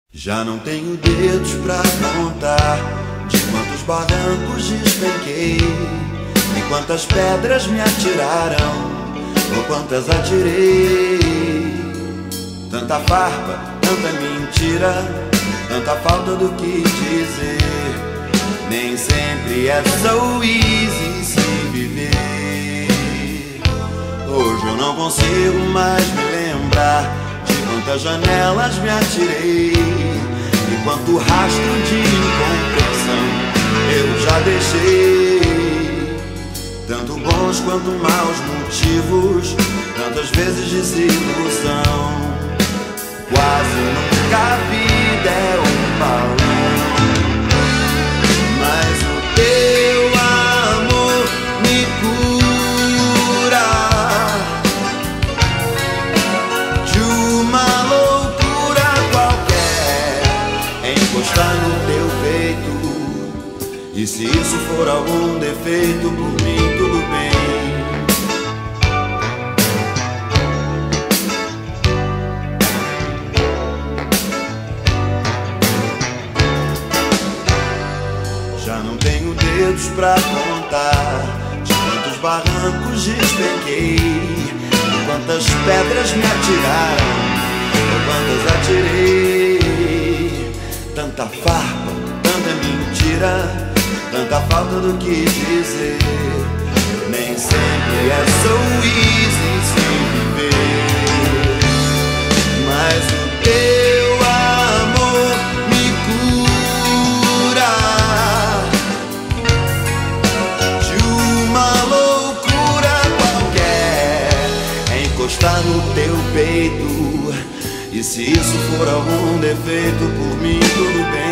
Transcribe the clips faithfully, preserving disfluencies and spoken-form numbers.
Já não tenho dedos pra contar de quantos barrancos despenquei e quantas pedras me atiraram ou quantas atirei. Tanta farpa, tanta mentira, tanta falta do que dizer. Nem sempre é so easy se viver. Hoje eu não consigo mais me lembrar de quantas janelas me atirei e quanto rastro de incompreensão eu já deixei. Tanto bons quanto maus motivos, tantas vezes desilusão. Quase nunca a vida é um balão, mas o teu amor me cura de uma loucura qualquer. Encostar no teu peito, e se isso for algum defeito, por mim tudo bem. Já não tenho dedos pra contar de quantos barrancos despenquei e quantas pedras me atiraram ou quantas atirei. Tanta farpa, tanta mentira, tanta falta do que dizer. Nem sempre é so easy se viver, mas o teu amor me cura de uma loucura qualquer. É encostar no teu peito, e se isso for algum defeito, por mim tudo bem.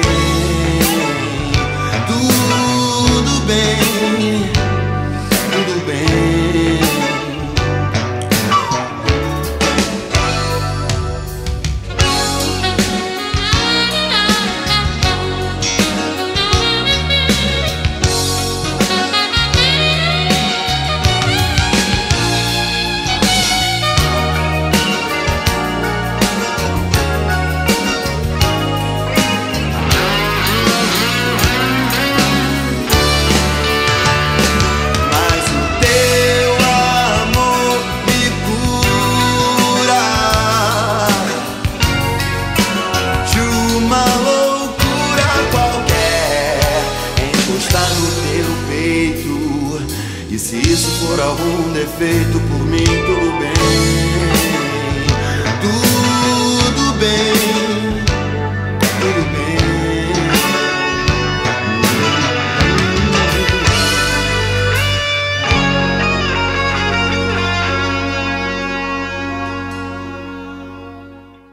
Tudo bem, tudo bem. E se isso for algum defeito, por mim tudo bem.